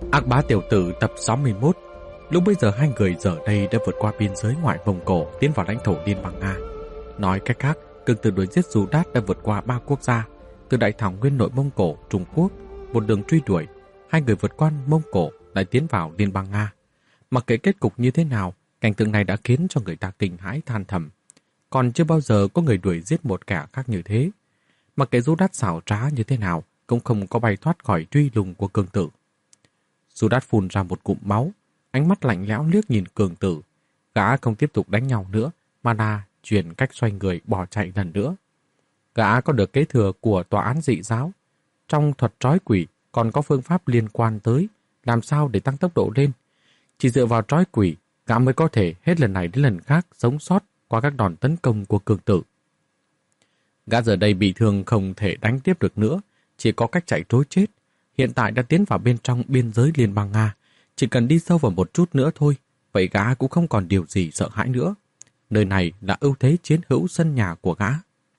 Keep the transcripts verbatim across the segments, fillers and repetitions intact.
Ác bá tiểu tử tập sáu mươi mốt. Lúc bây giờ hai người giờ đây đã vượt qua biên giới ngoại Mông Cổ tiến vào lãnh thổ Liên bang Nga. Nói cách khác, cường tử đuổi giết Du Đát đã vượt qua ba quốc gia, từ đại thảo nguyên nội Mông Cổ, Trung Quốc, một đường truy đuổi. Hai người vượt qua Mông Cổ lại tiến vào Liên bang Nga. Mặc kệ kết cục như thế nào, cảnh tượng này đã khiến cho người ta kinh hãi than thầm. Còn chưa bao giờ có người đuổi giết một kẻ khác như thế. Mặc kệ Du Đát xảo trá như thế nào, cũng không có bay thoát khỏi truy lùng của cường tử. Du Đát phun ra một cụm máu, ánh mắt lạnh lẽo liếc nhìn cường tử. Gã không tiếp tục đánh nhau nữa, mà là chuyển cách xoay người bỏ chạy lần nữa. Gã có được kế thừa của tòa án dị giáo. Trong thuật trói quỷ còn có phương pháp liên quan tới làm sao để tăng tốc độ lên. Chỉ dựa vào trói quỷ, gã mới có thể hết lần này đến lần khác sống sót qua các đòn tấn công của cường tử. Gã giờ đây bị thương không thể đánh tiếp được nữa, chỉ có cách chạy trối chết. Hiện tại đã tiến vào bên trong biên giới Liên bang Nga, chỉ cần đi sâu vào một chút nữa thôi, vậy gã cũng không còn điều gì sợ hãi nữa. Nơi này là ưu thế chiến hữu sân nhà của gã.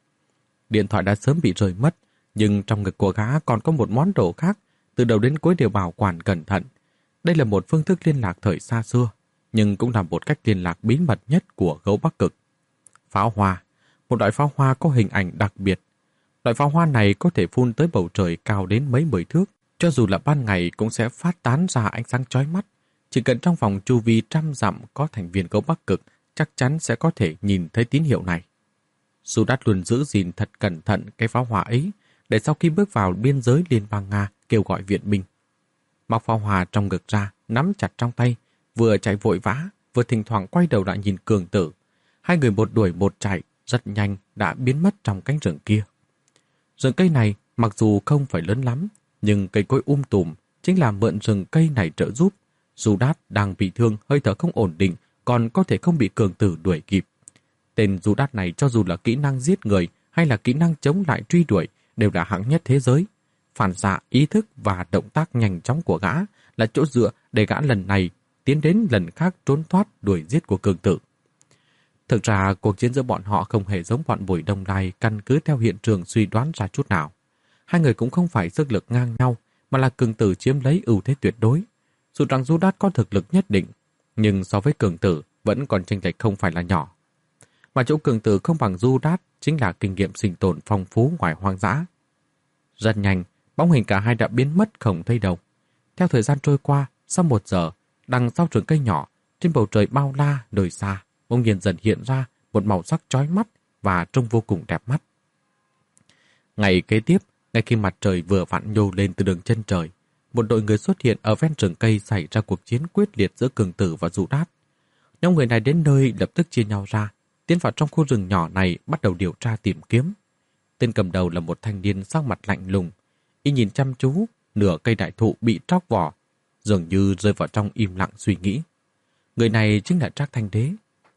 Điện thoại đã sớm bị rơi mất, nhưng trong ngực của gã còn có một món đồ khác, từ đầu đến cuối đều bảo quản cẩn thận. Đây là một phương thức liên lạc thời xa xưa, nhưng cũng là một cách liên lạc bí mật nhất của gấu Bắc Cực. Pháo hoa, một loại pháo hoa có hình ảnh đặc biệt. Loại pháo hoa này có thể phun tới bầu trời cao đến mấy mười thước, cho dù là ban ngày cũng sẽ phát tán ra ánh sáng chói mắt. Chỉ cần trong vòng chu vi trăm dặm có thành viên gấu Bắc Cực, chắc chắn sẽ có thể nhìn thấy tín hiệu này. Du Đát luôn giữ gìn thật cẩn thận cái pháo hoa ấy, để sau khi bước vào biên giới Liên bang Nga kêu gọi viện binh. Móc pháo hoa trong ngực ra, nắm chặt trong tay, vừa chạy vội vã, vừa thỉnh thoảng quay đầu lại nhìn cường tử. Hai người một đuổi một chạy, rất nhanh đã biến mất trong cánh rừng kia. Rừng cây này mặc dù không phải lớn lắm, nhưng cây cối um tùm chính là mượn rừng cây này trợ giúp. Du Đát đang bị thương, hơi thở không ổn định, còn có thể không bị cường tử đuổi kịp. Tên Du Đát này cho dù là kỹ năng giết người hay là kỹ năng chống lại truy đuổi đều là hạng nhất thế giới. Phản xạ, ý thức và động tác nhanh chóng của gã là chỗ dựa để gã lần này tiến đến lần khác trốn thoát đuổi giết của cường tử. Thực ra, cuộc chiến giữa bọn họ không hề giống bọn Bùi Đông Lai căn cứ theo hiện trường suy đoán ra chút nào. Hai người cũng không phải sức lực ngang nhau, mà là cường tử chiếm lấy ưu thế tuyệt đối. Dù rằng Du Đát có thực lực nhất định, nhưng so với cường tử vẫn còn chênh lệch không phải là nhỏ. Mà chỗ cường tử không bằng Du Đát chính là kinh nghiệm sinh tồn phong phú ngoài hoang dã. Rất nhanh, bóng hình cả hai đã biến mất không thấy đâu. Theo thời gian trôi qua, sau một giờ, đằng sau rừng cây nhỏ, trên bầu trời bao la nơi xa, bỗng nhiên dần hiện ra một màu sắc chói mắt và trông vô cùng đẹp mắt. Ngày kế tiếp, ngay khi mặt trời vừa vặn nhô lên từ đường chân trời, một đội người xuất hiện ở ven rừng cây xảy ra cuộc chiến quyết liệt giữa cường tử và Du Đát. Nhóm người này đến nơi lập tức chia nhau ra, tiến vào trong khu rừng nhỏ này bắt đầu điều tra tìm kiếm. Tên cầm đầu là một thanh niên sắc mặt lạnh lùng, y nhìn chăm chú nửa cây đại thụ bị tróc vỏ, dường như rơi vào trong im lặng suy nghĩ. Người này chính là Trác Thanh Đế.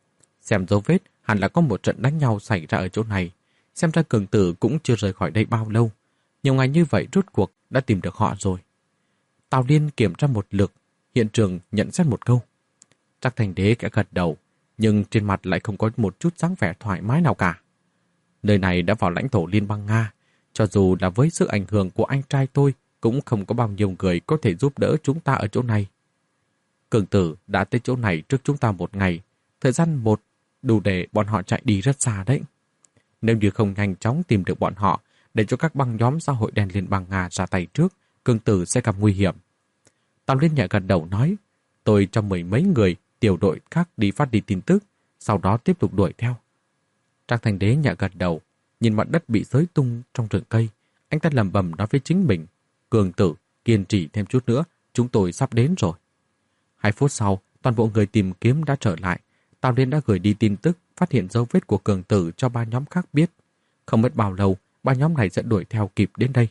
Xem dấu vết, hẳn là có một trận đánh nhau xảy ra ở chỗ này. Xem ra cường tử cũng chưa rời khỏi đây bao lâu. Nhiều ngày như vậy rốt cuộc đã tìm được họ rồi. Tào Liên kiểm tra một lượt, hiện trường nhận xét một câu. Trác Thanh Đế kẽ gật đầu, nhưng trên mặt lại không có một chút dáng vẻ thoải mái nào cả. Nơi này đã vào lãnh thổ Liên bang Nga, cho dù là với sự ảnh hưởng của anh trai tôi, cũng không có bao nhiêu người có thể giúp đỡ chúng ta ở chỗ này. Cường tử đã tới chỗ này trước chúng ta một ngày, thời gian một đủ để bọn họ chạy đi rất xa đấy. Nếu như không nhanh chóng tìm được bọn họ, để cho các băng nhóm xã hội đen Liên bang Nga ra tay trước, cường tử sẽ gặp nguy hiểm. Tào Liên nhẹ gật đầu nói, tôi cho mười mấy người tiểu đội khác đi phát đi tin tức, sau đó tiếp tục đuổi theo. Trác Thanh Đế nhẹ gật đầu, nhìn mặt đất bị xới tung trong rừng cây, anh ta lẩm bẩm nói với chính mình, cường tử, kiên trì thêm chút nữa, chúng tôi sắp đến rồi. Hai phút sau, toàn bộ người tìm kiếm đã trở lại. Tào Liên đã gửi đi tin tức, phát hiện dấu vết của cường tử cho ba nhóm khác biết. Không mất bao lâu, ba nhóm này sẽ đuổi theo kịp đến đây.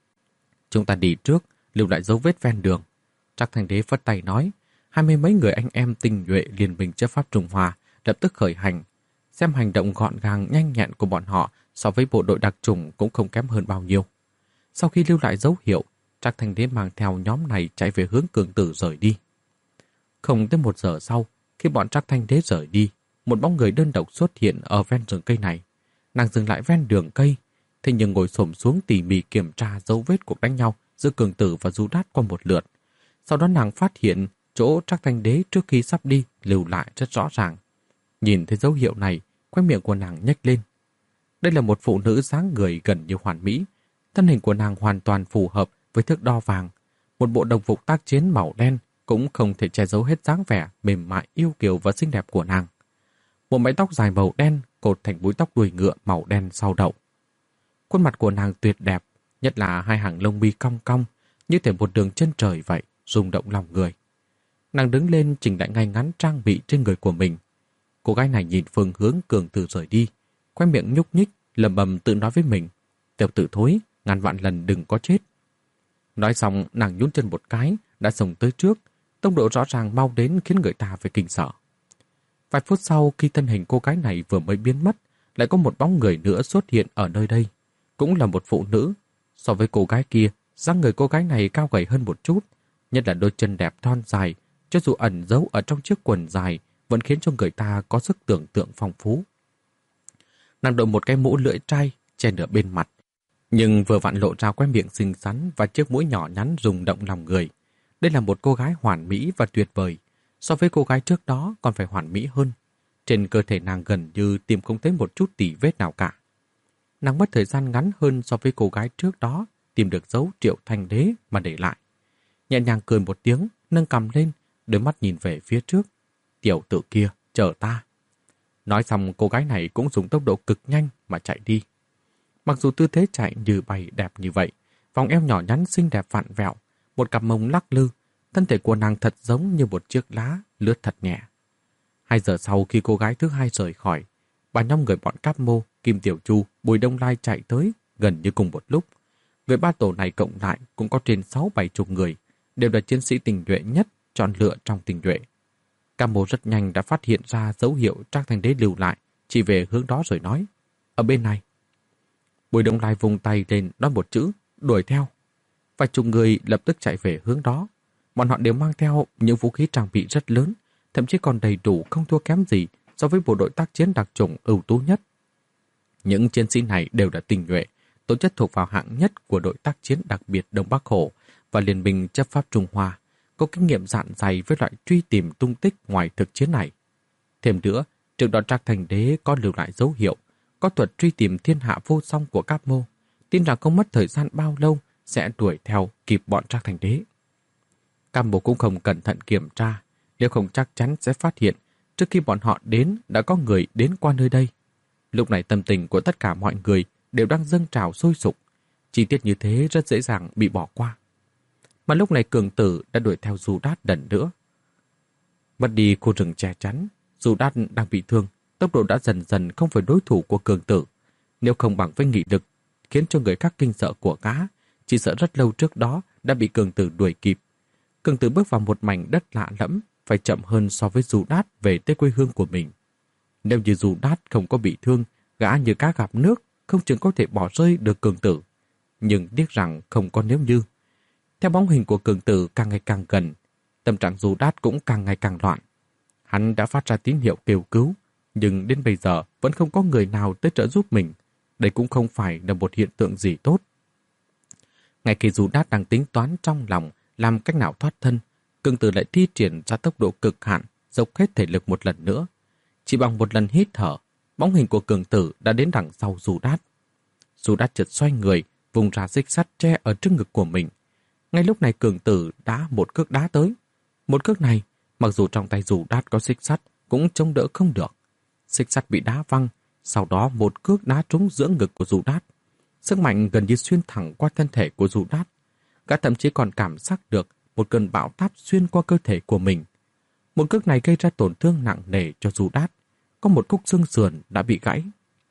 Chúng ta đi trước, lưu lại dấu vết ven đường. Trác Thanh Đế phất tay nói, hai mươi mấy người anh em tinh nhuệ liên minh chấp pháp Trung Hoa lập tức khởi hành. Xem hành động gọn gàng nhanh nhẹn của bọn họ so với bộ đội đặc chủng cũng không kém hơn bao nhiêu. Sau khi lưu lại dấu hiệu, Trác Thanh Đế mang theo nhóm này chạy về hướng cường tử rời đi. Không tới một giờ sau, khi bọn Trác Thanh Đế rời đi, một bóng người đơn độc xuất hiện ở ven rừng cây này. Nàng dừng lại ven đường cây, thế nhưng ngồi xổm xuống tỉ mỉ kiểm tra dấu vết cuộc đánh nhau giữa cường tử và Du Đát qua một lượt. Sau đó nàng phát hiện chỗ Trác Thanh Đế trước khi sắp đi lưu lại rất rõ ràng. Nhìn thấy dấu hiệu này, khóe miệng của nàng nhếch lên. Đây là một phụ nữ dáng người gần như hoàn mỹ. Thân hình của nàng hoàn toàn phù hợp với thước đo vàng. Một bộ đồng phục tác chiến màu đen cũng không thể che giấu hết dáng vẻ mềm mại yêu kiều và xinh đẹp của nàng. Một mái tóc dài màu đen cột thành búi tóc đuôi ngựa màu đen sau đậu. Khuôn mặt của nàng tuyệt đẹp, nhất là hai hàng lông mi cong cong, như thể một đường chân trời vậy, rung động lòng người. Nàng đứng lên chỉnh lại ngay ngắn trang bị trên người của mình. Cô gái này nhìn phương hướng Cường Tử rời đi, khoe miệng nhúc nhích, lẩm bẩm tự nói với mình: "Tiểu tử thối, ngàn vạn lần đừng có chết." Nói xong, nàng nhún chân một cái, đã xông tới trước, tốc độ rõ ràng mau đến khiến người ta phải kinh sợ. Vài phút sau, khi thân hình cô gái này vừa mới biến mất, lại có một bóng người nữa xuất hiện ở nơi đây. Cũng là một phụ nữ. So với cô gái kia, dáng người cô gái này cao gầy hơn một chút, nhất là đôi chân đẹp thon dài, cho dù ẩn giấu ở trong chiếc quần dài, vẫn khiến cho người ta có sức tưởng tượng phong phú. Nàng đội một cái mũ lưỡi trai che nửa bên mặt, nhưng vừa vặn lộ ra cái miệng xinh xắn và chiếc mũi nhỏ nhắn rung động lòng người. Đây là một cô gái hoàn mỹ và tuyệt vời, so với cô gái trước đó còn phải hoàn mỹ hơn. Trên cơ thể nàng gần như tìm không thấy một chút tỉ vết nào cả. Nàng mất thời gian ngắn hơn so với cô gái trước đó tìm được dấu Triệu Thanh Đế mà để lại. Nhẹ nhàng cười một tiếng, nâng cằm lên, đôi mắt nhìn về phía trước. "Tiểu tử kia, chờ ta." Nói xong, cô gái này cũng dùng tốc độ cực nhanh mà chạy đi. Mặc dù tư thế chạy như bay đẹp như vậy, vòng eo nhỏ nhắn xinh đẹp vặn vẹo, một cặp mông lắc lư, thân thể của nàng thật giống như một chiếc lá lướt thật nhẹ. Hai giờ sau khi cô gái thứ hai rời khỏi, ba nhóm người bọn Cáp Mô, Kim Tiểu Chu, Bùi Đông Lai chạy tới gần như cùng một lúc. Người ba tổ này cộng lại cũng có trên sáu bảy chục người, đều là chiến sĩ tình nhuệ nhất chọn lựa trong tình nhuệ. Cáp Mô rất nhanh đã phát hiện ra dấu hiệu Trác Thanh Đế lưu lại, chỉ về hướng đó rồi nói: "Ở bên này." Bùi Đông Lai vùng tay lên nói một chữ: "Đuổi theo." Vài chục người lập tức chạy về hướng đó. Bọn họ đều mang theo những vũ khí trang bị rất lớn, thậm chí còn đầy đủ không thua kém gì so với bộ đội tác chiến đặc chủng ưu tú nhất. Những chiến sĩ này đều là tinh nhuệ, tố chất thuộc vào hạng nhất của đội tác chiến đặc biệt Đông Bắc Hổ và Liên minh chấp pháp Trung Hoa, có kinh nghiệm dạn dày với loại truy tìm tung tích ngoài thực chiến này. Thêm nữa, trước đó Trác Thanh Đế có lưu lại dấu hiệu, có thuật truy tìm thiên hạ vô song của Cáp Mô, tin rằng không mất thời gian bao lâu sẽ đuổi theo kịp bọn Trác Thanh Đế. Cáp Mô cũng không cẩn thận kiểm tra, nếu không chắc chắn sẽ phát hiện trước khi bọn họ đến đã có người đến qua nơi đây. Lúc này tâm tình của tất cả mọi người đều đang dâng trào sôi sục, chi tiết như thế rất dễ dàng bị bỏ qua. Mà lúc này Cường Tử đã đuổi theo Du Đát lần nữa. Mất đi khu rừng che chắn, Du Đát đang bị thương, tốc độ đã dần dần không phải đối thủ của Cường Tử. Nếu không bằng với nghị lực khiến cho người khác kinh sợ của gã, chỉ sợ rất lâu trước đó đã bị Cường Tử đuổi kịp. Cường Tử bước vào một mảnh đất lạ lẫm, phải chậm hơn so với Du Đát về tới quê hương của mình. Nếu như Du Đát không có bị thương, gã như cá gặp nước, không chừng có thể bỏ rơi được Cường Tử. Nhưng tiếc rằng không có nếu như. Theo bóng hình của Cường Tử càng ngày càng gần, tâm trạng Du Đát cũng càng ngày càng loạn. Hắn đã phát ra tín hiệu kêu cứu, nhưng đến bây giờ vẫn không có người nào tới trợ giúp mình. Đây cũng không phải là một hiện tượng gì tốt. Ngay khi Du Đát đang tính toán trong lòng làm cách nào thoát thân, Cường Tử lại thi triển ra tốc độ cực hạn, dốc hết thể lực một lần nữa. Chỉ bằng một lần hít thở, bóng hình của Cường Tử đã đến đằng sau Du Đát. Du Đát chợt xoay người, vùng ra xích sắt che ở trước ngực của mình. Ngay lúc này Cường Tử đã một cước đá tới. Một cước này, mặc dù trong tay Du Đát có xích sắt, cũng chống đỡ không được. Xích sắt bị đá văng, sau đó một cước đá trúng giữa ngực của Du Đát. Sức mạnh gần như xuyên thẳng qua thân thể của Du Đát. Gã thậm chí còn cảm giác được một cơn bão táp xuyên qua cơ thể của mình. Một cước này gây ra tổn thương nặng nề cho Du Đát. Có một khúc xương sườn đã bị gãy.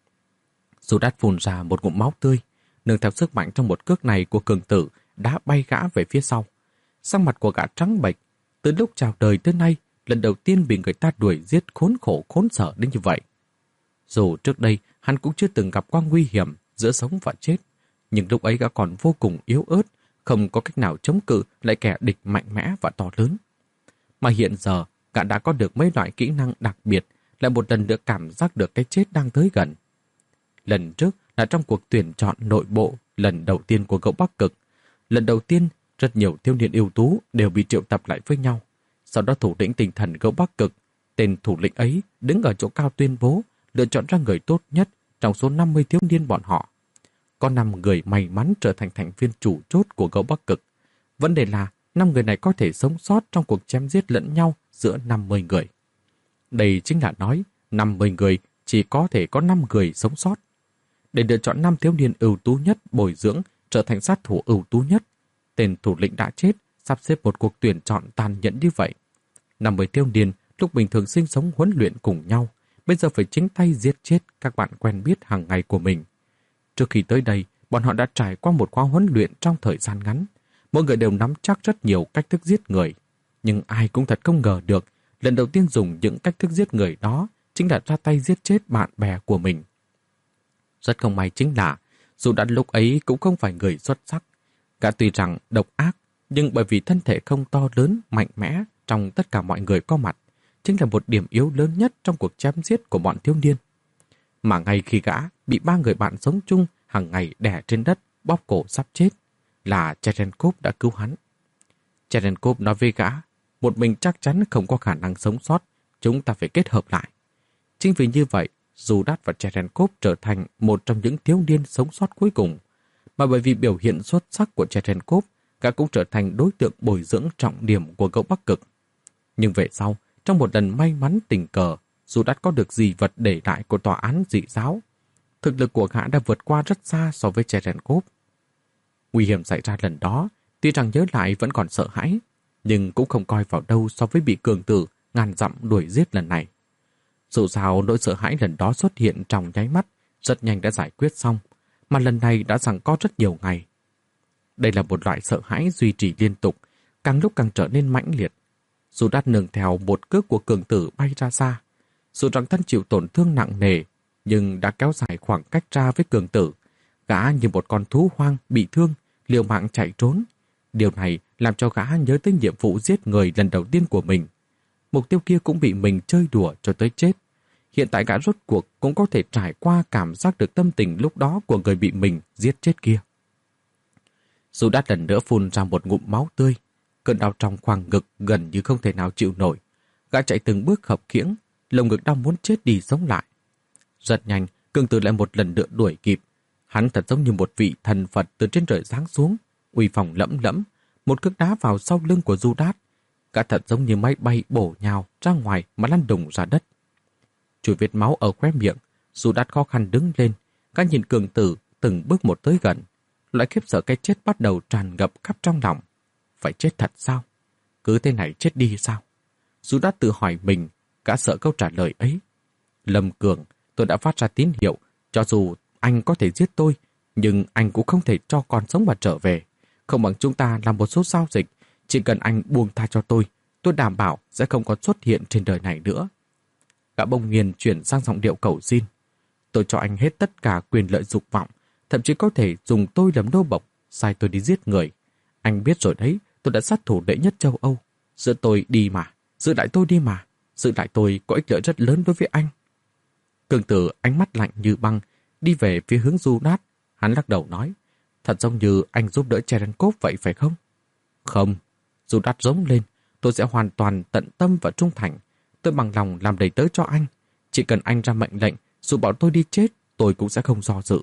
Du Đát phun ra một ngụm máu tươi, nương theo sức mạnh trong một cước này của Cường Tử đã bay gã về phía sau. Sắc mặt của gã trắng bệch, từ lúc chào đời tới nay, lần đầu tiên bị người ta đuổi giết khốn khổ khốn sở đến như vậy. Dù trước đây hắn cũng chưa từng gặp qua nguy hiểm giữa sống và chết, nhưng lúc ấy gã còn vô cùng yếu ớt, không có cách nào chống cự lại kẻ địch mạnh mẽ và to lớn. Mà hiện giờ, gã đã có được mấy loại kỹ năng đặc biệt, lại một lần nữa cảm giác được cái chết đang tới gần. Lần trước là trong cuộc tuyển chọn nội bộ lần đầu tiên của cậu Bắc Cực. Lần đầu tiên Rất nhiều thiếu niên ưu tú đều bị triệu tập lại với nhau. Sau đó thủ lĩnh tinh thần Gấu Bắc Cực, tên thủ lĩnh ấy đứng ở chỗ cao tuyên bố lựa chọn ra người tốt nhất trong số năm mươi thiếu niên bọn họ. Có năm người may mắn trở thành thành viên chủ chốt của Gấu Bắc Cực. Vấn đề là năm người này có thể sống sót trong cuộc chém giết lẫn nhau giữa năm mươi người. Đây chính là nói năm mươi người chỉ có thể có năm người sống sót. Để lựa chọn năm thiếu niên ưu tú nhất bồi dưỡng trở thành sát thủ ưu tú nhất, tên thủ lĩnh đã chết, sắp xếp một cuộc tuyển chọn tàn nhẫn như vậy. năm mươi thiếu niên lúc bình thường sinh sống huấn luyện cùng nhau, bây giờ phải chính tay giết chết các bạn quen biết hàng ngày của mình. Trước khi tới đây, bọn họ đã trải qua một khóa huấn luyện trong thời gian ngắn. Mỗi người đều nắm chắc rất nhiều cách thức giết người. Nhưng ai cũng thật không ngờ được, lần đầu tiên dùng những cách thức giết người đó chính là ra tay giết chết bạn bè của mình. Rất không may chính là, dù đã lúc ấy cũng không phải người xuất sắc. Gã tuy rằng độc ác, nhưng bởi vì thân thể không to lớn, mạnh mẽ trong tất cả mọi người có mặt, chính là một điểm yếu lớn nhất trong cuộc chém giết của bọn thiếu niên. Mà ngay khi gã bị ba người bạn sống chung hàng ngày đè trên đất, bóp cổ sắp chết, là Cherenkov đã cứu hắn. Cherenkov nói với gã, một mình chắc chắn không có khả năng sống sót, chúng ta phải kết hợp lại. Chính vì như vậy, Judas và Cherenkov trở thành một trong những thiếu niên sống sót cuối cùng. Mà bởi vì biểu hiện xuất sắc của Cherenkov, gã cũng trở thành đối tượng bồi dưỡng trọng điểm của Gấu Bắc Cực. Nhưng về sau, trong một lần may mắn tình cờ, Judas có được di vật để lại của tòa án dị giáo. Thực lực của gã đã vượt qua rất xa so với Cherenkov. Nguy hiểm xảy ra lần đó, tuy rằng nhớ lại vẫn còn sợ hãi, nhưng cũng không coi vào đâu so với bị cường tử ngàn dặm đuổi giết lần này. Dù sao nỗi sợ hãi lần đó xuất hiện trong nháy mắt, rất nhanh đã giải quyết xong, mà lần này đã giằng co rất nhiều ngày. Đây là một loại sợ hãi duy trì liên tục, càng lúc càng trở nên mãnh liệt. Dù đã nương theo một cước của cường tử bay ra xa, dù rằng thân chịu tổn thương nặng nề, nhưng đã kéo dài khoảng cách ra với cường tử. Gã như một con thú hoang bị thương, liều mạng chạy trốn. Điều này làm cho gã nhớ tới nhiệm vụ giết người lần đầu tiên của mình. Mục tiêu kia cũng bị mình chơi đùa cho tới chết. Hiện tại gã rốt cuộc cũng có thể trải qua cảm giác được tâm tình lúc đó của người bị mình giết chết kia. Dù đã lần nữa phun ra một ngụm máu tươi, cơn đau trong khoang ngực gần như không thể nào chịu nổi. Gã chạy từng bước khập khiễng, lồng ngực đau muốn chết đi sống lại. Rất nhanh, cường tử lại một lần nữa đuổi kịp. Hắn thật giống như một vị thần Phật từ trên trời giáng xuống, uy phong lẫm lẫm, một cước đá vào sau lưng của Judas. Gã thật giống như máy bay bổ nhào ra ngoài mà lăn đùng ra đất. Chùi vết máu ở khóe miệng, Judas khó khăn đứng lên. Gã nhìn cường tử từng bước một tới gần. Loại khiếp sợ cái chết bắt đầu tràn ngập khắp trong lòng. Phải chết thật sao? Cứ thế này chết đi sao? Judas tự hỏi mình, gã sợ câu trả lời ấy. Lâm Cường, tôi đã phát ra tín hiệu, cho dù anh có thể giết tôi, nhưng anh cũng không thể cho con sống mà trở về. Không bằng chúng ta làm một số giao dịch, chỉ cần anh buông tha cho tôi, tôi đảm bảo sẽ không còn xuất hiện trên đời này nữa. Gã bỗng nhiên chuyển sang giọng điệu cầu xin. Tôi cho anh hết tất cả quyền lợi dục vọng, thậm chí có thể dùng tôi làm nô bộc, sai tôi đi giết người. Anh biết rồi đấy, tôi đã sát thủ đệ nhất châu Âu. Giữ tôi đi mà, giữ lại tôi đi mà, giữ lại tôi có ích lợi rất lớn đối với anh. Cường tử ánh mắt lạnh như băng, đi về phía hướng Judas. Hắn lắc đầu nói, thật giống như anh giúp đỡ Cherenkov vậy phải không? Không, Judas rống lên, tôi sẽ hoàn toàn tận tâm và trung thành. Tôi bằng lòng làm đầy tớ cho anh. Chỉ cần anh ra mệnh lệnh, dù bảo tôi đi chết, tôi cũng sẽ không do dự.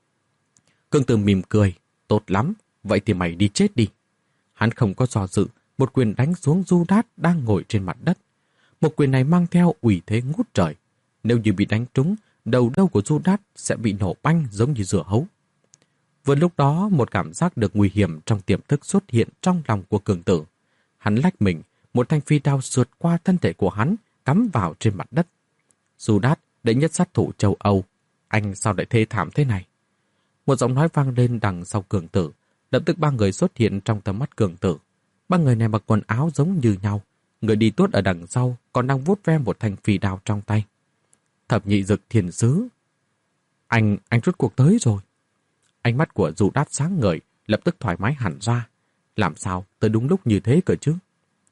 Cường tử mỉm cười, tốt lắm, vậy thì mày đi chết đi. Hắn không có do dự, một quyền đánh xuống Judas đang ngồi trên mặt đất. Một quyền này mang theo uy thế ngút trời. Nếu như bị đánh trúng, đầu lâu của Judas sẽ bị nổ banh giống như dưa hấu. Vừa lúc đó, một cảm giác được nguy hiểm trong tiềm thức xuất hiện trong lòng của cường tử. Hắn lách mình, một thanh phi đao sượt qua thân thể của hắn, cắm vào trên mặt đất. Judas, đệ nhất sát thủ châu Âu, anh sao lại thê thảm thế này? Một giọng nói vang lên đằng sau cường tử, lập tức ba người xuất hiện trong tầm mắt cường tử. Ba người này mặc quần áo giống như nhau, người đi tuốt ở đằng sau còn đang vuốt ve một thanh phi đao trong tay. Thập nhị dực thiền sứ. Anh, anh rút cuộc tới rồi. Ánh mắt của Judas sáng ngời, lập tức thoải mái hẳn ra. Làm sao tới đúng lúc như thế cơ chứ?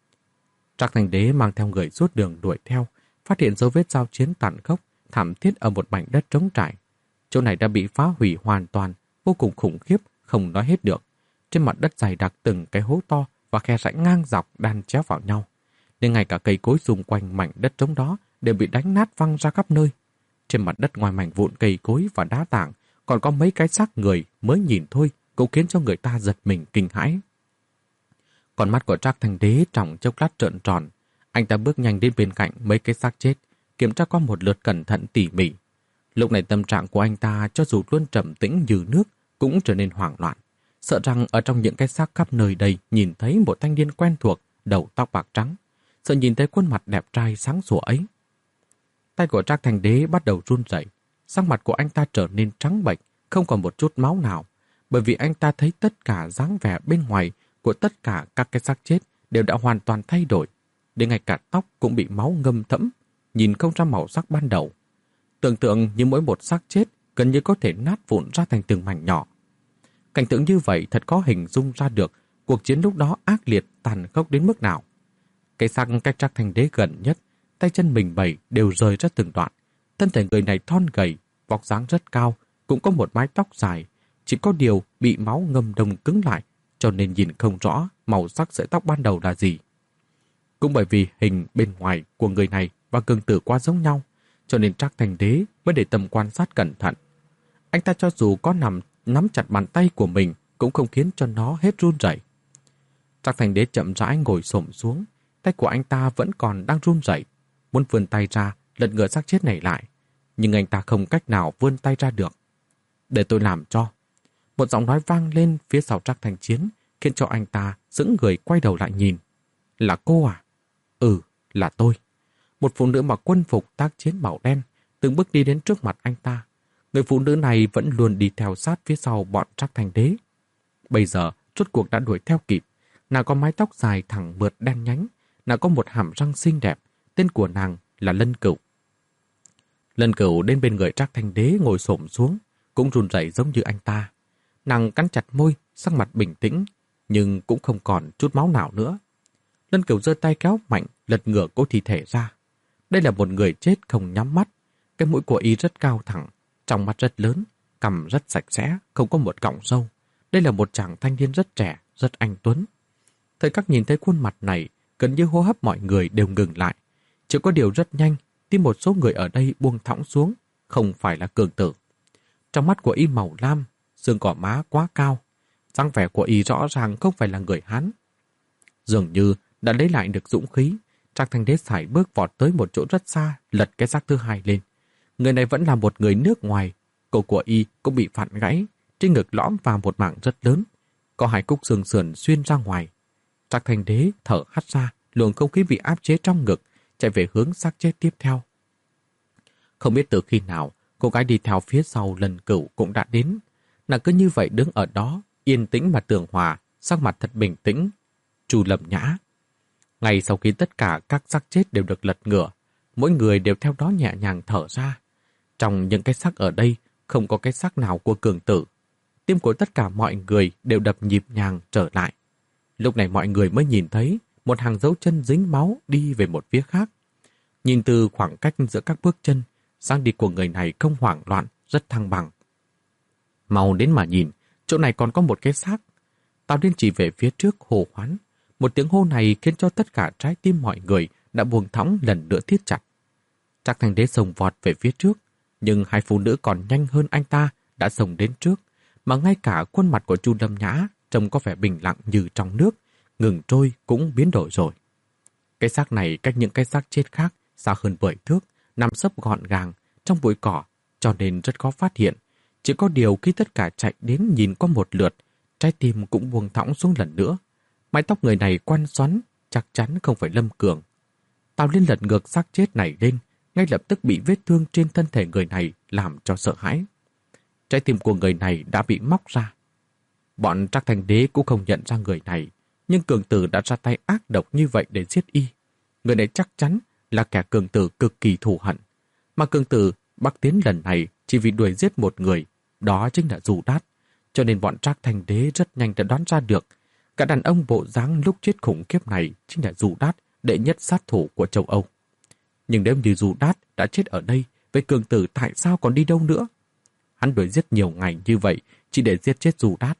Trác Thành Đế mang theo người suốt đường đuổi theo, phát hiện dấu vết giao chiến tàn khốc, thảm thiết ở một mảnh đất trống trải. Chỗ này đã bị phá hủy hoàn toàn, vô cùng khủng khiếp, không nói hết được. Trên mặt đất dày đặc từng cái hố to và khe rãnh ngang dọc đan chéo vào nhau, nên ngay cả cây cối xung quanh mảnh đất trống đó đều bị đánh nát văng ra khắp nơi. Trên mặt đất ngoài mảnh vụn cây cối và đá tảng còn có mấy cái xác người, mới nhìn thôi cũng khiến cho người ta giật mình kinh hãi. Con mắt của Trác Thành Đế trong chốc lát trợn tròn, anh ta bước nhanh đến bên cạnh mấy cái xác chết, kiểm tra qua một lượt cẩn thận tỉ mỉ. Lúc này tâm trạng của anh ta cho dù luôn trầm tĩnh như nước cũng trở nên hoảng loạn, sợ rằng ở trong những cái xác khắp nơi đây nhìn thấy một thanh niên quen thuộc, đầu tóc bạc trắng, sợ nhìn thấy khuôn mặt đẹp trai sáng sủa ấy. Tay của Trác Thành Đế bắt đầu run rẩy, sắc mặt của anh ta trở nên trắng bệch, không còn một chút máu nào, bởi vì anh ta thấy tất cả dáng vẻ bên ngoài của tất cả các cái xác chết đều đã hoàn toàn thay đổi, đến ngay cả tóc cũng bị máu ngâm thẫm, nhìn không ra màu sắc ban đầu. Tưởng tượng như mỗi một xác chết gần như có thể nát vụn ra thành từng mảnh nhỏ. Cảnh tượng như vậy thật khó hình dung ra được cuộc chiến lúc đó ác liệt tàn khốc đến mức nào. Cái xác cách Trác Thành Đế gần nhất, tay chân mình bầy đều rời ra từng đoạn. Thân thể người này thon gầy, vóc dáng rất cao, cũng có một mái tóc dài, chỉ có điều bị máu ngâm đông cứng lại, cho nên nhìn không rõ màu sắc sợi tóc ban đầu là gì. Cũng bởi vì hình bên ngoài của người này và cường tử quá giống nhau, cho nên Trác Thành Đế mới để tầm quan sát cẩn thận. Anh ta cho dù có nằm nắm chặt bàn tay của mình cũng không khiến cho nó hết run rẩy. Trác Thành Đế chậm rãi ngồi xổm xuống, tay của anh ta vẫn còn đang run rẩy, muốn vươn tay ra lật ngửa xác chết này lại, nhưng anh ta không cách nào vươn tay ra được. Để tôi làm cho. Một giọng nói vang lên phía sau Trác Thành Chiến, khiến cho anh ta sững người quay đầu lại nhìn. Là cô à? Ừ, là tôi. Một phụ nữ mặc quân phục tác chiến màu đen từng bước đi đến trước mặt anh ta. Người phụ nữ này vẫn luôn đi theo sát phía sau bọn Trác Thành Đế. Bây giờ, rốt cuộc đã đuổi theo kịp. Nàng có mái tóc dài thẳng mượt đen nhánh, nàng có một hàm răng xinh đẹp, tên của nàng là Lân Cửu. Lân Cửu đến bên người Trác Thành Đế ngồi xổm xuống, cũng run rẩy giống như anh ta. Nàng cắn chặt môi, sắc mặt bình tĩnh, nhưng cũng không còn chút máu nào nữa. Lân Cửu giơ tay kéo mạnh, lật ngửa cô thi thể ra. Đây là một người chết không nhắm mắt. Cái mũi của y rất cao thẳng, trong mắt rất lớn, cằm rất sạch sẽ, không có một cọng râu. Đây là một chàng thanh niên rất trẻ, rất anh tuấn. Thời khắc nhìn thấy khuôn mặt này, gần như hô hấp mọi người đều ngừng lại. Chỉ có điều rất nhanh, tim một số người ở đây buông thõng xuống, không phải là cường tử. Trong mắt của y màu lam, xương gò má quá cao, dáng vẻ của y rõ ràng không phải là người Hán. Dường như đã lấy lại được dũng khí, Trác Thành Đế sải bước vọt tới một chỗ rất xa, lật cái xác thứ hai lên. Người này vẫn là một người nước ngoài, cổ của y cũng bị phản gãy, trên ngực lõm vào một mảng rất lớn, có hai cúc xương sườn xuyên ra ngoài. Trác Thành Đế thở hắt ra, luồng không khí bị áp chế trong ngực, chạy về hướng xác chết tiếp theo. Không biết từ khi nào, cô gái đi theo phía sau Lân Cửu cũng đã đến. Nàng cứ như vậy đứng ở đó, yên tĩnh mà tường hòa, sắc mặt thật bình tĩnh. Chu Lâm Nhã. Ngay sau khi tất cả các xác chết đều được lật ngửa, mỗi người đều theo đó nhẹ nhàng thở ra. Trong những cái xác ở đây, không có cái xác nào của cường tử. Tim của tất cả mọi người đều đập nhịp nhàng trở lại. Lúc này mọi người mới nhìn thấy một hàng dấu chân dính máu đi về một phía khác. Nhìn từ khoảng cách giữa các bước chân, dáng đi của người này không hoảng loạn, rất thăng bằng. Mau đến mà nhìn, chỗ này còn có một cái xác. Tào Liên chỉ về phía trước hô hoán. Một tiếng hô này khiến cho tất cả trái tim mọi người đã buông thõng lần nữa thiết chặt. Trác Thành Đế xông vọt về phía trước, nhưng hai phụ nữ còn nhanh hơn anh ta đã xông đến trước, mà ngay cả khuôn mặt của Chu Lâm Nhã trông có vẻ bình lặng như trong nước, ngừng trôi cũng biến đổi rồi. Cái xác này cách những cái xác chết khác xa hơn mười thước, nằm xấp gọn gàng trong bụi cỏ, cho nên rất khó phát hiện. Chỉ có điều khi tất cả chạy đến nhìn qua một lượt, trái tim cũng buông thõng xuống lần nữa. Mái tóc người này quăn xoắn, chắc chắn không phải Lâm Cường. Tào Liên lật ngược xác chết này lên, ngay lập tức bị vết thương trên thân thể người này làm cho sợ hãi. Trái tim của người này đã bị móc ra. Bọn Trác Thành Đế cũng không nhận ra người này, nhưng cường tử đã ra tay ác độc như vậy để giết y. Người này chắc chắn là kẻ cường tử cực kỳ thù hận. Mà cường tử Bắc tiến lần này chỉ vì đuổi giết một người, đó chính là Du Đát. Cho nên bọn Trác Thành Đế rất nhanh đã đoán ra được, cả đàn ông bộ dáng lúc chết khủng khiếp này chính là Du Đát, đệ nhất sát thủ của châu Âu. Nhưng nếu như Du Đát đã chết ở đây, vậy cường tử tại sao còn đi đâu nữa? Hắn đuổi giết nhiều ngày như vậy chỉ để giết chết Du Đát.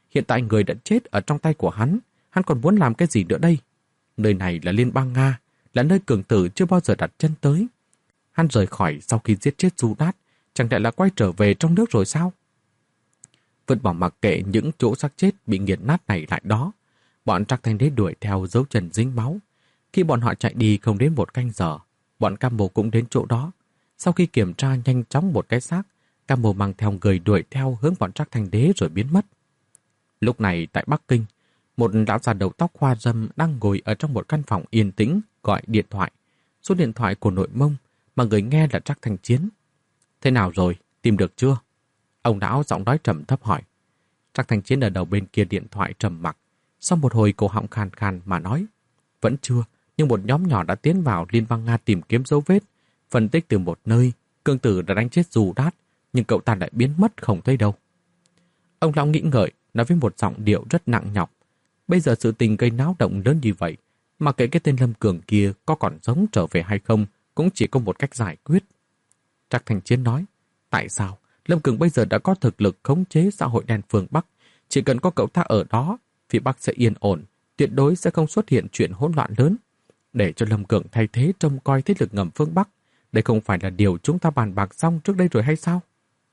Hiện tại người đã chết ở trong tay của hắn, hắn còn muốn làm cái gì nữa đây? Nơi này là Liên bang Nga, là nơi cường tử chưa bao giờ đặt chân tới. Hắn rời khỏi sau khi giết chết Judas, chẳng lẽ là quay trở về trong nước rồi sao? Vứt bỏ mặc kệ những chỗ xác chết bị nghiền nát này lại đó, bọn Trác Thanh Đế đuổi theo dấu chân dính máu. Khi bọn họ chạy đi không đến một canh giờ, bọn Cam Mồ cũng đến chỗ đó. Sau khi kiểm tra nhanh chóng một cái xác, Cam Mồ mang theo người đuổi theo hướng bọn Trác Thanh Đế rồi biến mất. Lúc này tại Bắc Kinh, một lão già đầu tóc hoa râm đang ngồi ở trong một căn phòng yên tĩnh gọi điện thoại. Số điện thoại của Nội Mông mà người nghe là Trác Thanh Chiến. Thế nào rồi? Tìm được chưa? Ông lão giọng nói trầm thấp hỏi. Trác Thanh Chiến ở đầu bên kia điện thoại trầm mặc. Sau một hồi cổ họng khàn khàn mà nói. Vẫn chưa, nhưng một nhóm nhỏ đã tiến vào Liên bang Nga tìm kiếm dấu vết. Phân tích từ một nơi, cường tử đã đánh chết Judas, nhưng cậu ta lại biến mất không thấy đâu. Ông lão nghĩ ngợi, nói với một giọng điệu rất nặng nhọc. Bây giờ sự tình gây náo động lớn như vậy, mà kể cái tên Lâm Cường kia có còn sống trở về hay không, cũng chỉ có một cách giải quyết. Trác Thanh Chiến nói, tại sao? Lâm Cường bây giờ đã có thực lực khống chế xã hội đen phương Bắc. Chỉ cần có cậu ta ở đó, phía Bắc sẽ yên ổn, tuyệt đối sẽ không xuất hiện chuyện hỗn loạn lớn. Để cho Lâm Cường thay thế trông coi thế lực ngầm phương Bắc, đây không phải là điều chúng ta bàn bạc xong trước đây rồi hay sao?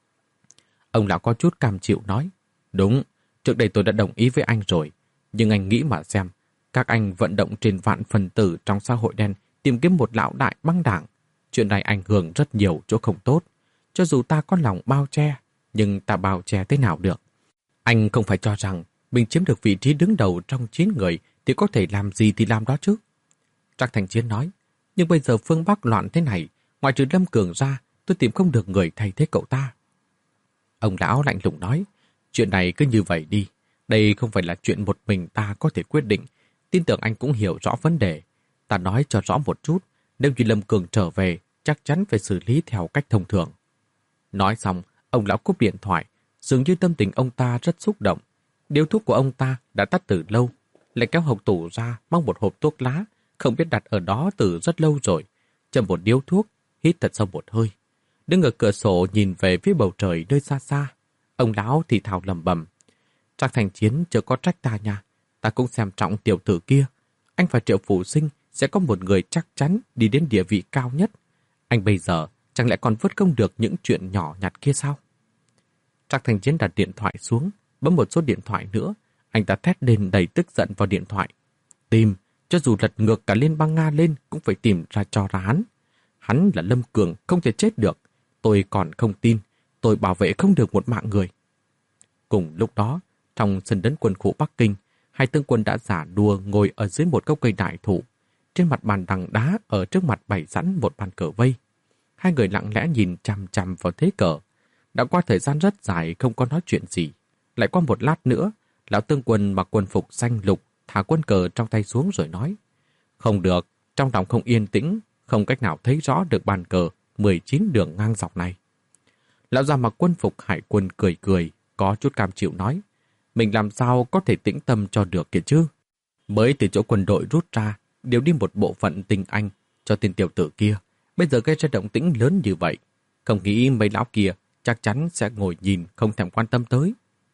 Ông lão có chút cam chịu nói, đúng, trước đây tôi đã đồng ý với anh rồi, nhưng anh nghĩ mà xem, các anh vận động trên vạn phần tử trong xã hội đen tìm kiếm một lão đại băng đảng. Chuyện này ảnh hưởng rất nhiều chỗ không tốt. Cho dù ta có lòng bao che, nhưng ta bao che thế nào được? Anh không phải cho rằng mình chiếm được vị trí đứng đầu trong chín người thì có thể làm gì thì làm đó chứ. Trác Thanh Chiến nói, nhưng bây giờ phương Bắc loạn thế này, ngoài trừ Lâm Cường ra, tôi tìm không được người thay thế cậu ta. Ông lão lạnh lùng nói, chuyện này cứ như vậy đi. Đây không phải là chuyện một mình ta có thể quyết định. Tin tưởng anh cũng hiểu rõ vấn đề. Ta nói cho rõ một chút, nếu như Lâm Cường trở về, chắc chắn phải xử lý theo cách thông thường. Nói xong, ông lão cúp điện thoại, dường như tâm tình ông ta rất xúc động. Điếu thuốc của ông ta đã tắt từ lâu, lại kéo hộc tủ ra mang một hộp thuốc lá, không biết đặt ở đó từ rất lâu rồi. Châm một điếu thuốc, hít thật sâu một hơi. Đứng ở cửa sổ nhìn về phía bầu trời nơi xa xa. Ông lão thì thào lẩm bẩm, Trác Thanh Chiến chưa có trách ta nha, ta cũng xem trọng tiểu tử kia. Anh và Triệu Phủ Sinh sẽ có một người chắc chắn đi đến địa vị cao nhất. Anh bây giờ chẳng lẽ còn vớt công được những chuyện nhỏ nhặt kia sao? Trác Thanh Chiến đặt điện thoại xuống, bấm một số điện thoại nữa. Anh ta thét lên đầy tức giận vào điện thoại. Tìm, cho dù lật ngược cả Liên bang Nga lên cũng phải tìm ra cho ra hắn. Hắn là Lâm Cường, không thể chết được. Tôi còn không tin, tôi bảo vệ không được một mạng người. Cùng lúc đó, trong sân đấn quân khu Bắc Kinh, hai tướng quân đã giả đua ngồi ở dưới một gốc cây đại thụ. Trên mặt bàn đằng đá ở trước mặt bày sẵn một bàn cờ vây. Hai người lặng lẽ nhìn chằm chằm vào thế cờ. Đã qua thời gian rất dài không có nói chuyện gì. Lại qua một lát nữa, lão tướng quân mặc quân phục xanh lục thả quân cờ trong tay xuống rồi nói, không được, trong lòng không yên tĩnh, không cách nào thấy rõ được bàn cờ mười chín đường ngang dọc này. Lão già mặc quân phục hải quân cười cười, có chút cam chịu nói, mình làm sao có thể tĩnh tâm cho được kìa chứ? Mới từ chỗ quân đội rút ra, điều đi một bộ phận tinh anh cho tên tiểu tử kia, bây giờ gây ra động tĩnh lớn như vậy. Không nghĩ mấy lão kia chắc chắn sẽ ngồi nhìn không thèm quan tâm tới.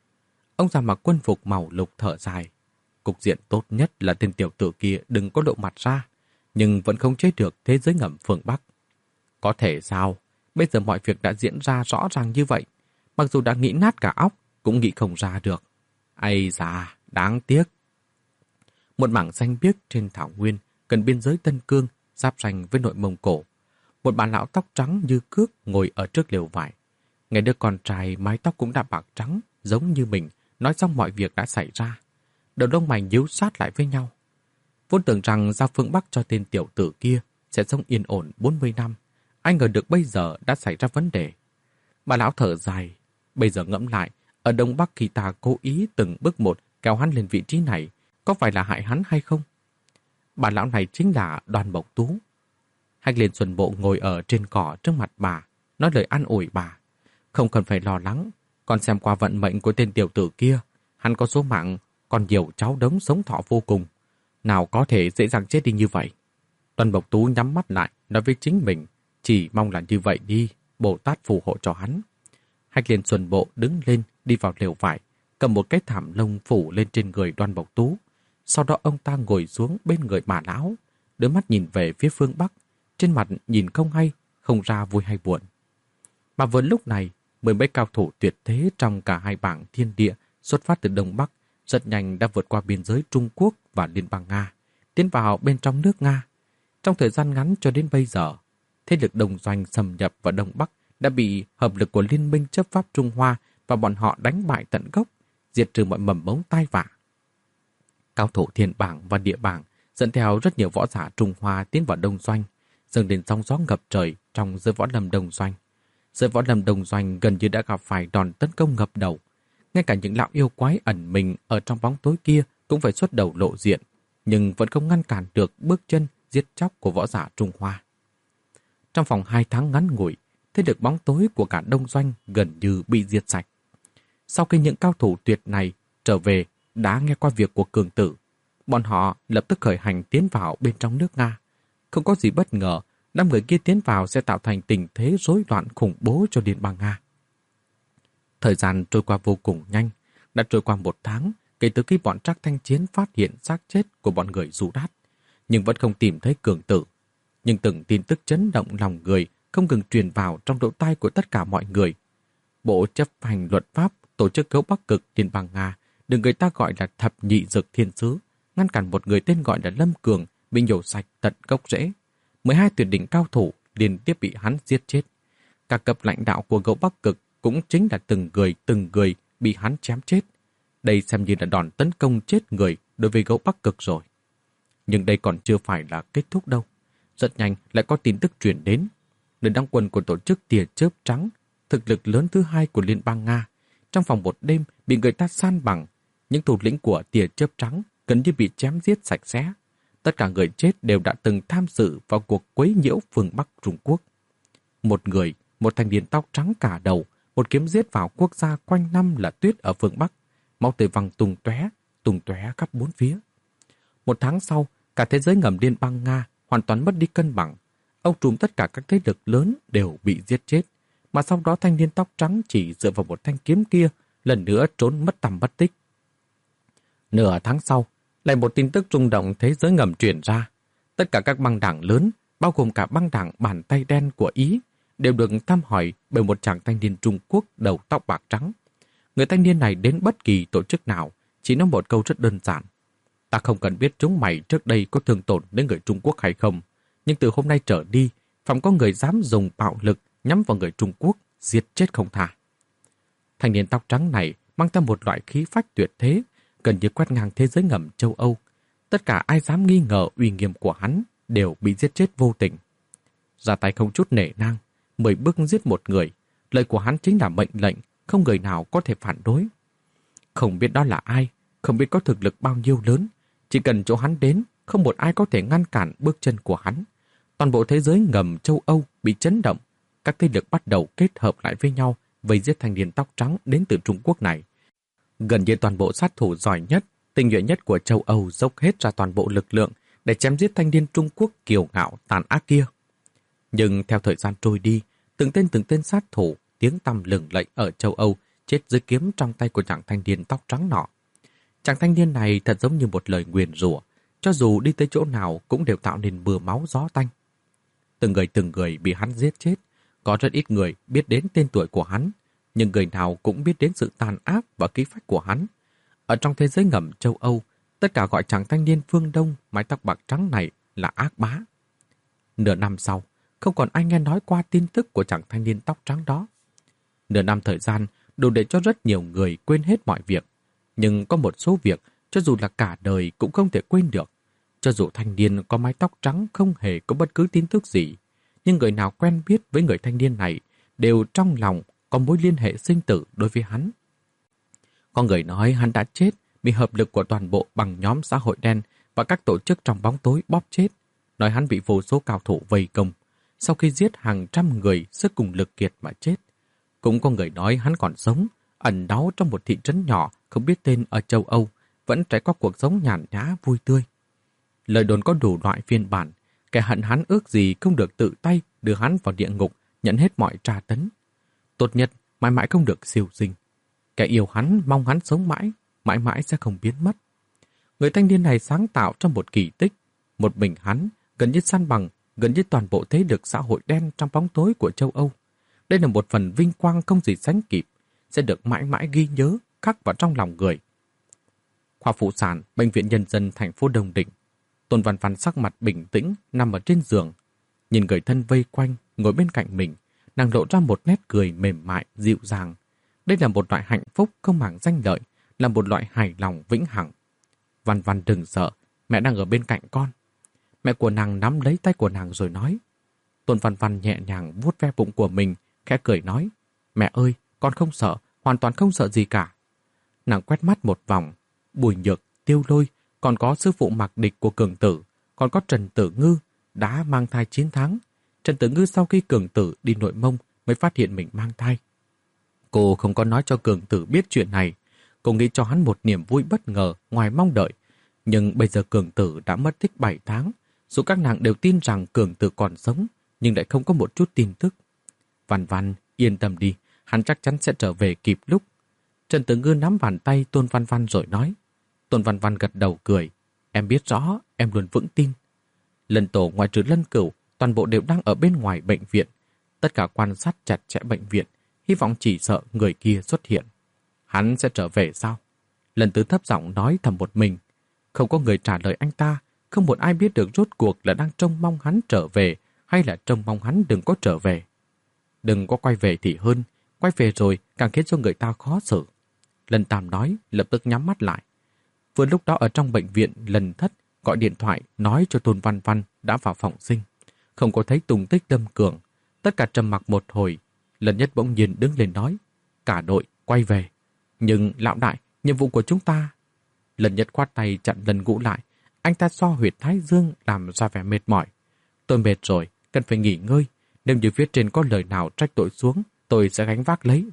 Ông già mặc quân phục màu lục thở dài. Cục diện tốt nhất là tên tiểu tử kia đừng có lộ mặt ra, nhưng vẫn không chế được thế giới ngầm phương Bắc. Có thể sao? Bây giờ mọi việc đã diễn ra rõ ràng như vậy. Mặc dù đã nghĩ nát cả óc, cũng nghĩ không ra được. Ây da, đáng tiếc. Một mảng xanh biếc trên thảo nguyên, gần biên giới Tân Cương, giáp ranh với Nội Mông Cổ. Một bà lão tóc trắng như cước ngồi ở trước lều vải. Ngay đứa con trai mái tóc cũng đã bạc trắng, giống như mình, nói xong mọi việc đã xảy ra. Đầu lông mày nhíu sát lại với nhau. Vốn tưởng rằng giao phương Bắc cho tên tiểu tử kia sẽ sống yên ổn bốn mươi năm. Anh ngờ được bây giờ đã xảy ra vấn đề. Bà lão thở dài. Bây giờ ngẫm lại, ở Đông Bắc khi ta cố ý từng bước một kéo hắn lên vị trí này, có phải là hại hắn hay không? Bà lão này chính là Đoàn Mộc Tú. Hách Liên Xuân Bộ ngồi ở trên cỏ trước mặt bà, nói lời an ủi bà. Không cần phải lo lắng, còn xem qua vận mệnh của tên tiểu tử kia. Hắn có số mạng, còn nhiều cháu đống sống thọ vô cùng. Nào có thể dễ dàng chết đi như vậy. Đoàn Mộc Tú nhắm mắt lại, nói với chính mình, chỉ mong là như vậy đi, Bồ Tát phù hộ cho hắn. Hách Liên Xuân Bộ đứng lên, đi vào lều vải, cầm một cái thảm lông phủ lên trên người Đoan Mộc Tú. Sau đó ông ta ngồi xuống bên người bà lão, đôi mắt nhìn về phía phương Bắc, trên mặt nhìn không hay, không ra vui hay buồn. Mà vừa lúc này, mười mấy cao thủ tuyệt thế trong cả hai bảng thiên địa xuất phát từ Đông Bắc, rất nhanh đã vượt qua biên giới Trung Quốc và Liên bang Nga, tiến vào bên trong nước Nga. Trong thời gian ngắn cho đến bây giờ, thế lực đồng doanh xâm nhập vào Đông Bắc đã bị hợp lực của Liên minh chấp pháp Trung Hoa và bọn họ đánh bại tận gốc, diệt trừ mọi mầm mống tai vạ. Cao thủ thiên bảng và địa bảng dẫn theo rất nhiều võ giả Trung Hoa tiến vào Đông Doanh, dâng đến sóng gió ngập trời trong giới võ lâm Đông Doanh. Giới võ lâm Đông Doanh gần như đã gặp phải đòn tấn công ngập đầu. Ngay cả những lão yêu quái ẩn mình ở trong bóng tối kia cũng phải xuất đầu lộ diện, nhưng vẫn không ngăn cản được bước chân giết chóc của võ giả Trung Hoa. Trong vòng hai tháng ngắn ngủi, thế lực bóng tối của cả Đông Doanh gần như bị diệt sạch. Sau khi những cao thủ tuyệt này trở về đã nghe qua việc của Cường Tử, bọn họ lập tức khởi hành tiến vào bên trong nước Nga. Không có gì bất ngờ, năm người kia tiến vào sẽ tạo thành tình thế rối loạn khủng bố cho Liên bang Nga. Thời gian trôi qua vô cùng nhanh, đã trôi qua một tháng kể từ khi bọn Trác Thanh Chiến phát hiện xác chết của bọn người Du Đát, nhưng vẫn không tìm thấy Cường Tử. Nhưng từng tin tức chấn động lòng người không ngừng truyền vào trong lỗ tai của tất cả mọi người. Bộ chấp hành luật pháp tổ chức Gấu Bắc Cực Liên bang Nga được người ta gọi là Thập Nhị Dực Thiên Sứ, ngăn cản một người tên gọi là Lâm Cường bị nhổ sạch tận gốc rễ. mười hai tuyệt đỉnh cao thủ liên tiếp bị hắn giết chết. Các cấp lãnh đạo của Gấu Bắc Cực cũng chính là từng người từng người bị hắn chém chết. Đây xem như là đòn tấn công chết người đối với Gấu Bắc Cực rồi. Nhưng đây còn chưa phải là kết thúc đâu. Rất nhanh lại có tin tức truyền đến. Nơi đóng quân của tổ chức Tia Chớp Trắng, thực lực lớn thứ hai của Liên bang Nga, trong vòng một đêm bị người ta san bằng. Những thủ lĩnh của Tia Chớp Trắng gần như bị chém giết sạch sẽ. Tất cả người chết đều đã từng tham dự vào cuộc quấy nhiễu phương Bắc Trung Quốc. Một người, một thanh niên tóc trắng cả đầu, một kiếm giết vào quốc gia quanh năm là tuyết ở phương Bắc, máu tươi văng tung tóe, tung tóe khắp bốn phía. Một tháng sau, cả thế giới ngầm Liên bang Nga hoàn toàn mất đi cân bằng. Ông trùm tất cả các thế lực lớn đều bị giết chết, mà sau đó thanh niên tóc trắng chỉ dựa vào một thanh kiếm kia, lần nữa trốn mất tăm mất tích. Nửa tháng sau, lại một tin tức rung động thế giới ngầm truyền ra. Tất cả các băng đảng lớn, bao gồm cả băng đảng bàn tay đen của Ý, đều được thăm hỏi bởi một chàng thanh niên Trung Quốc đầu tóc bạc trắng. Người thanh niên này đến bất kỳ tổ chức nào, chỉ nói một câu rất đơn giản. Ta không cần biết chúng mày trước đây có thương tổn đến người Trung Quốc hay không, nhưng từ hôm nay trở đi, phàm có người dám dùng bạo lực nhắm vào người Trung Quốc, giết chết không tha. Thanh niên tóc trắng này mang theo một loại khí phách tuyệt thế, gần như quét ngang thế giới ngầm châu Âu. Tất cả ai dám nghi ngờ uy nghiêm của hắn đều bị giết chết vô tình. Ra tay không chút nể nang, mười bước giết một người, lời của hắn chính là mệnh lệnh, không người nào có thể phản đối. Không biết đó là ai, không biết có thực lực bao nhiêu lớn, chỉ cần chỗ hắn đến, không một ai có thể ngăn cản bước chân của hắn. Toàn bộ thế giới ngầm châu Âu bị chấn động, các thế lực bắt đầu kết hợp lại với nhau vây giết thanh niên tóc trắng đến từ Trung Quốc này. Gần như toàn bộ sát thủ giỏi nhất, tinh nhuệ nhất của châu Âu dốc hết ra toàn bộ lực lượng để chém giết thanh niên Trung Quốc kiêu ngạo tàn ác kia. Nhưng theo thời gian trôi đi, từng tên từng tên sát thủ tiếng tăm lừng lẫy ở châu Âu chết dưới kiếm trong tay của chàng thanh niên tóc trắng nọ. Chàng thanh niên này thật giống như một lời nguyền rủa, cho dù đi tới chỗ nào cũng đều tạo nên mưa máu gió tanh. Từng người từng người bị hắn giết chết, có rất ít người biết đến tên tuổi của hắn, nhưng người nào cũng biết đến sự tàn ác và khí phách của hắn. Ở trong thế giới ngầm châu Âu, tất cả gọi chàng thanh niên phương Đông mái tóc bạc trắng này là ác bá. Nửa năm sau, không còn ai nghe nói qua tin tức của chàng thanh niên tóc trắng đó. Nửa năm thời gian đủ để cho rất nhiều người quên hết mọi việc. Nhưng có một số việc, cho dù là cả đời cũng không thể quên được. Cho dù thanh niên có mái tóc trắng không hề có bất cứ tin tức gì, nhưng người nào quen biết với người thanh niên này đều trong lòng có mối liên hệ sinh tử đối với hắn. Có người nói hắn đã chết bị hợp lực của toàn bộ bằng nhóm xã hội đen và các tổ chức trong bóng tối bóp chết, nói hắn bị vô số cao thủ vây công, sau khi giết hàng trăm người sức cùng lực kiệt mà chết. Cũng có người nói hắn còn sống, ẩn náu trong một thị trấn nhỏ không biết tên ở châu Âu, vẫn trải qua cuộc sống nhàn nhã vui tươi. Lời đồn có đủ loại phiên bản, kẻ hận hắn ước gì không được tự tay đưa hắn vào địa ngục, nhận hết mọi tra tấn. Tốt nhất mãi mãi không được siêu sinh. Kẻ yêu hắn mong hắn sống mãi, mãi mãi sẽ không biến mất. Người thanh niên này sáng tạo trong một kỳ tích. Một mình hắn, gần như san bằng, gần như toàn bộ thế lực xã hội đen trong bóng tối của châu Âu. Đây là một phần vinh quang không gì sánh kịp, sẽ được mãi mãi ghi nhớ, khắc vào trong lòng người. Khoa phụ sản, Bệnh viện Nhân dân thành phố Đông Định. Tôn Văn Văn sắc mặt bình tĩnh, nằm ở trên giường. Nhìn người thân vây quanh, ngồi bên cạnh mình, nàng lộ ra một nét cười mềm mại, dịu dàng. Đây là một loại hạnh phúc không màng danh lợi, là một loại hài lòng vĩnh hằng. Văn Văn đừng sợ, mẹ đang ở bên cạnh con. Mẹ của nàng nắm lấy tay của nàng rồi nói. Tôn Văn Văn nhẹ nhàng vuốt ve bụng của mình, khẽ cười nói. Mẹ ơi, con không sợ, hoàn toàn không sợ gì cả. Nàng quét mắt một vòng, Bùi Nhược, Tiêu Lôi, còn có sư phụ Mạc Địch của Cường Tử, còn có Trần Tử Ngư đã mang thai chín tháng. Trần Tử Ngư sau khi Cường Tử đi Nội Mông mới phát hiện mình mang thai. Cô không có nói cho Cường Tử biết chuyện này. Cô nghĩ cho hắn một niềm vui bất ngờ ngoài mong đợi. Nhưng bây giờ Cường Tử đã mất tích bảy tháng. Dù các nàng đều tin rằng Cường Tử còn sống, nhưng lại không có một chút tin tức. Văn Văn, yên tâm đi, hắn chắc chắn sẽ trở về kịp lúc. Trần Tử Ngư nắm bàn tay Tôn Văn Văn rồi nói. Tôn Văn Văn gật đầu cười. Em biết rõ, em luôn vững tin. Lân Tổ ngoài trừ Lân Cửu, toàn bộ đều đang ở bên ngoài bệnh viện. Tất cả quan sát chặt chẽ bệnh viện, hy vọng chỉ sợ người kia xuất hiện. Hắn sẽ trở về sao? Lần Tứ thấp giọng nói thầm một mình. Không có người trả lời anh ta, không một ai biết được rốt cuộc là đang trông mong hắn trở về hay là trông mong hắn đừng có trở về. Đừng có quay về thì hơn, quay về rồi càng khiến cho người ta khó xử. Lần Tam nói, lập tức nhắm mắt lại. Vừa lúc đó ở trong bệnh viện, Lần Thất gọi điện thoại nói cho Tôn Văn Văn đã vào phòng sinh. Không có thấy tung tích Lâm Cường. Tất cả trầm mặc một hồi, Lần Nhất bỗng nhiên đứng lên nói. Cả đội quay về. Nhưng lão đại, nhiệm vụ của chúng ta... Lần Nhất khoát tay chặn Lần Ngũ lại. Anh ta so huyệt thái dương làm ra vẻ mệt mỏi. Tôi mệt rồi, cần phải nghỉ ngơi. Nếu như phía trên có lời nào trách tội xuống, tôi sẽ gánh vác lấy.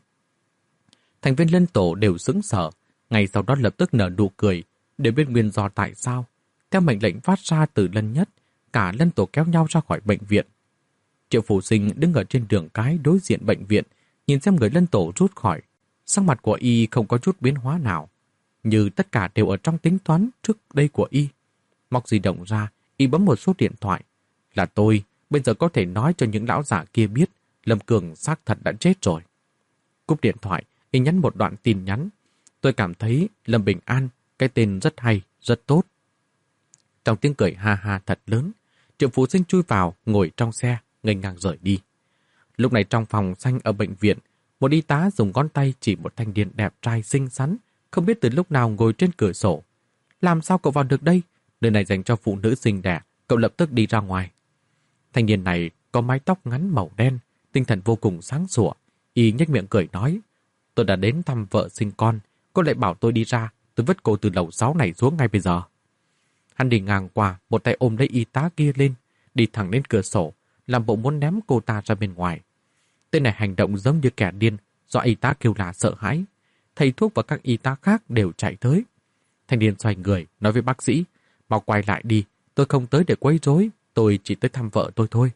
Thành viên Lân Tổ đều sững sờ, ngay sau đó lập tức nở nụ cười, để biết nguyên do tại sao. Theo mệnh lệnh phát ra từ Lân Nhất, cả Lân Tổ kéo nhau ra khỏi bệnh viện. Triệu Phủ Sinh đứng ở trên đường cái đối diện bệnh viện, nhìn xem người Lân Tổ rút khỏi. Sắc mặt của y không có chút biến hóa nào, như tất cả đều ở trong tính toán trước đây của y. Móc di động ra, y bấm một số điện thoại. Là tôi, bây giờ có thể nói cho những lão giả kia biết Lâm Cường xác thật đã chết rồi. Cúp điện thoại, y nhắn một đoạn tin nhắn. Tôi cảm thấy Lâm Bình An, cái tên rất hay, rất tốt. Trong tiếng cười ha ha thật lớn, Triệu Phủ Sinh chui vào, ngồi trong xe, nghênh ngang rời đi. Lúc này trong phòng xanh ở bệnh viện, một y tá dùng ngón tay chỉ một thanh niên đẹp trai xinh xắn, không biết từ lúc nào ngồi trên cửa sổ. Làm sao cậu vào được đây? Nơi này dành cho phụ nữ sinh đẻ, cậu lập tức đi ra ngoài. Thanh niên này có mái tóc ngắn màu đen, tinh thần vô cùng sáng sủa. Y nhếch miệng cười nói, tôi đã đến thăm vợ sinh con, cô lại bảo tôi đi ra, tôi vứt cô từ lầu sáu này xuống ngay bây giờ. Hắn đi ngang qua, một tay ôm lấy y tá kia lên, đi thẳng đến cửa sổ, làm bộ muốn ném cô ta ra bên ngoài. Tên này hành động giống như kẻ điên, do y tá kêu là sợ hãi. Thầy thuốc và các y tá khác đều chạy tới. Thanh niên xoay người, nói với bác sĩ, mau quay lại đi, tôi không tới để quấy rối, tôi chỉ tới thăm vợ tôi thôi.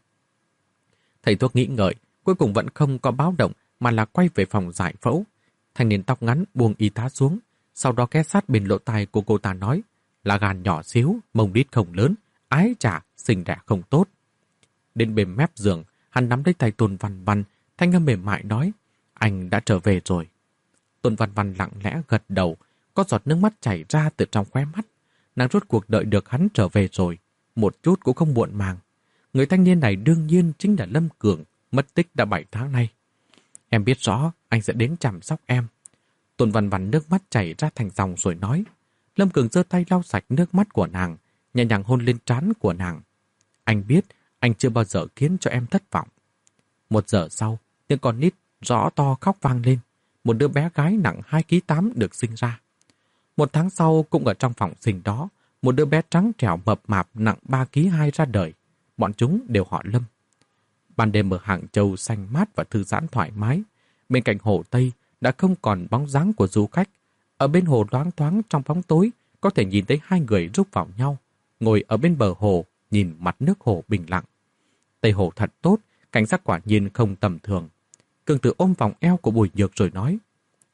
Thầy thuốc nghĩ ngợi, cuối cùng vẫn không có báo động mà là quay về phòng giải phẫu. Thanh niên tóc ngắn buông y tá xuống, sau đó ghé sát bên lỗ tai của cô ta nói, là gan nhỏ xíu, mông đít không lớn, ái chà, sinh đẻ không tốt. Đến bên mép giường, hắn nắm lấy tay Tôn Văn Văn, thanh âm mềm mại nói, anh đã trở về rồi. Tôn Văn Văn lặng lẽ gật đầu, có giọt nước mắt chảy ra từ trong khóe mắt. Nàng rốt cuộc đợi được hắn trở về rồi, một chút cũng không muộn màng. Người thanh niên này đương nhiên chính là Lâm Cường, mất tích đã bảy tháng nay. Em biết rõ anh sẽ đến chăm sóc em. Tôn Văn Văn nước mắt chảy ra thành dòng rồi nói. Lâm Cường giơ tay lau sạch nước mắt của nàng, nhẹ nhàng hôn lên trán của nàng. Anh biết anh chưa bao giờ khiến cho em thất vọng. Một giờ sau, tiếng con nít rõ to khóc vang lên. Một đứa bé gái nặng hai ki lô gam được sinh ra. Một tháng sau cũng ở trong phòng sinh đó, một đứa bé trắng trẻo mập mạp nặng ba ki lô gam ra đời. Bọn chúng đều họ Lâm. Ban đêm ở Hàng Châu xanh mát và thư giãn thoải mái. Bên cạnh hồ Tây đã không còn bóng dáng của du khách. Ở bên hồ loáng thoáng trong bóng tối có thể nhìn thấy hai người rúc vào nhau, ngồi ở bên bờ hồ nhìn mặt nước hồ bình lặng. Tây hồ thật tốt, cảnh sắc quả nhiên không tầm thường. Cường Tử ôm vòng eo của Bùi Nhược rồi nói,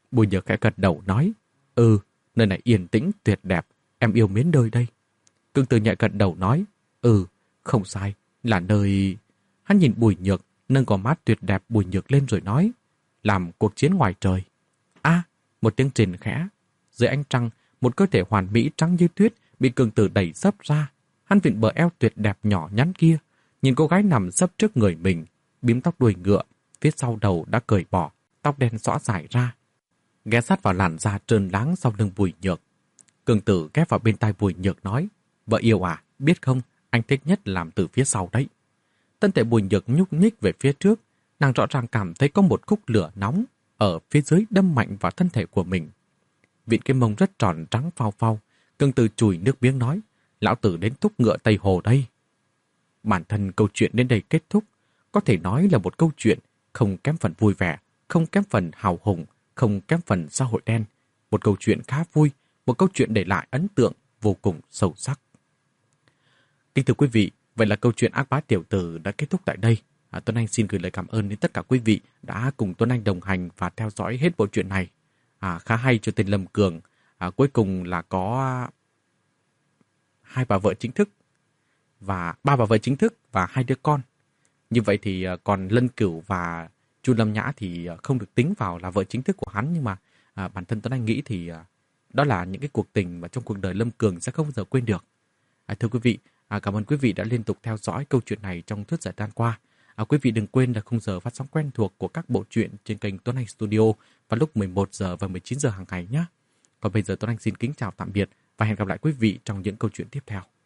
Bùi Nhược khẽ gật đầu nói, ừ, nơi này yên tĩnh, tuyệt đẹp, em yêu mến nơi đây. Cương Tử nhẹ gật đầu nói, ừ, không sai, là nơi... Hắn nhìn Bùi Nhược, nâng gò má tuyệt đẹp Bùi Nhược lên rồi nói, làm cuộc chiến ngoài trời. A, một tiếng rền khẽ. Dưới ánh trăng, một cơ thể hoàn mỹ trắng như tuyết bị Cương Tử đẩy sấp ra. Hắn vịn bờ eo tuyệt đẹp nhỏ nhắn kia, nhìn cô gái nằm sấp trước người mình, bím tóc đuôi ngựa, phía sau đầu đã cởi bỏ, tóc đen xõa dài ra, ghé sát vào làn da trơn láng sau lưng Bùi Nhược. Cương Tử ghé vào bên tai Bùi Nhược nói, vợ yêu à, biết không, anh thích nhất làm từ phía sau đấy. Thân thể Bùi Nhược nhúc nhích về phía trước, nàng rõ ràng cảm thấy có một khúc lửa nóng ở phía dưới đâm mạnh vào thân thể của mình. Vịn cái mông rất tròn trắng phao phao, Cương Tử chùi nước miếng nói, lão tử đến thúc ngựa Tây Hồ đây. Bản thân câu chuyện đến đây kết thúc, có thể nói là một câu chuyện không kém phần vui vẻ, không kém phần hào hùng, không kém phần xã hội đen. Một câu chuyện khá vui, một câu chuyện để lại ấn tượng vô cùng sâu sắc. Kính thưa quý vị, vậy là câu chuyện Ác Bá Tiểu Tử đã kết thúc tại đây. À, Tuấn Anh xin gửi lời cảm ơn đến tất cả quý vị đã cùng Tuấn Anh đồng hành và theo dõi hết bộ truyện này. À, khá hay cho tên Lâm Cường. À, cuối cùng là có hai bà vợ chính thức và ba bà vợ chính thức và hai đứa con. Như vậy thì còn Lân Cửu và Chu Lâm Nhã thì không được tính vào là vợ chính thức của hắn, nhưng mà à, bản thân Tuấn Anh nghĩ thì à, đó là những cái cuộc tình mà trong cuộc đời Lâm Cường sẽ không bao giờ quên được. À, thưa quý vị, à, cảm ơn quý vị đã liên tục theo dõi câu chuyện này trong suốt thời gian qua. À, quý vị đừng quên là khung giờ phát sóng quen thuộc của các bộ truyện trên kênh Tuấn Anh Studio vào lúc mười một giờ và mười chín giờ hàng ngày nhé. Còn bây giờ Tuấn Anh xin kính chào tạm biệt và hẹn gặp lại quý vị trong những câu chuyện tiếp theo.